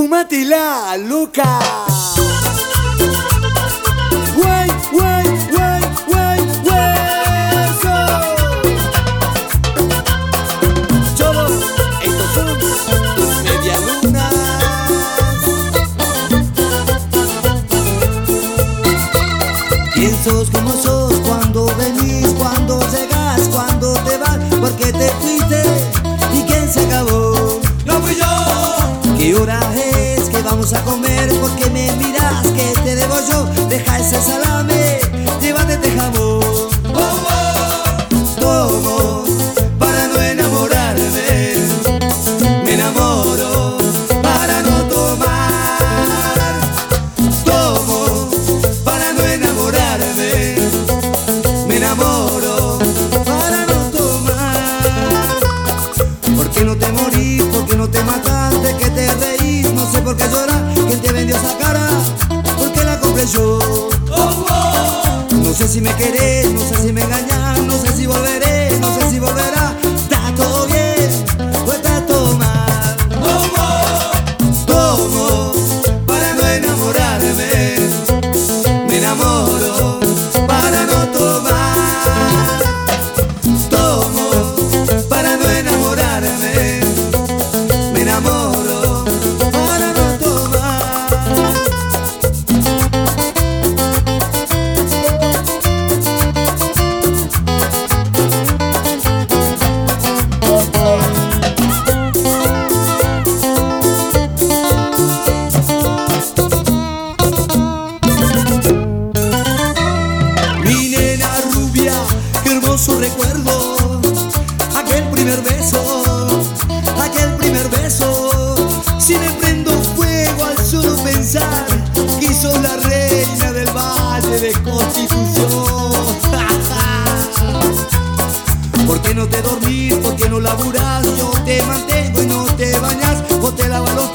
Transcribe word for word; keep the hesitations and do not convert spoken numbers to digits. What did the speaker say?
Súmatela, loca. Guay, guay, guay, guay, hueso. Cholo, estos son tus medialunas. ¿Quién sos, cómo sos, cuando venís, cuando llegas, cuando te vas? ¿Por qué te fuiste? ¿Y quién se acabó? ¡No fui yo! ¿Qué hora es? ¿Qué vamos a comer? ¿Por qué me miras? ¿Qué te debo yo? Deja ese salame, llévate este jamón. ¡Oh, oh! Tomo para no enamorarme, me enamoro para no tomar. Tomo para no enamorarme, me enamoro para no tomar. ¿Por qué no te morís? ¿Por qué no te mataste? ¿Qué te reís? No sé por qué llorar. ¿Quién te vendió esa cara? ¿Por qué la compré yo? ¡Oh, oh! No sé si me querés, no sé si me engañás, no sé si volveré, no sé si volverá. ¿Está todo bien o está todo mal? ¡Oh, oh! Tomo para no enamorarme, me enamoro para no tomar. Tomo para no enamorarme, me enamoro para no tomar. Mi nena rubia, qué hermoso recuerdo, aquel primer beso, aquel primer beso. Si me prendo fuego al solo pensar que sos la reina del Valle de Constitución. ¿Por qué no te dormís? ¿Por qué no laburás? Yo te mantengo y no te bañas, vos te lavas los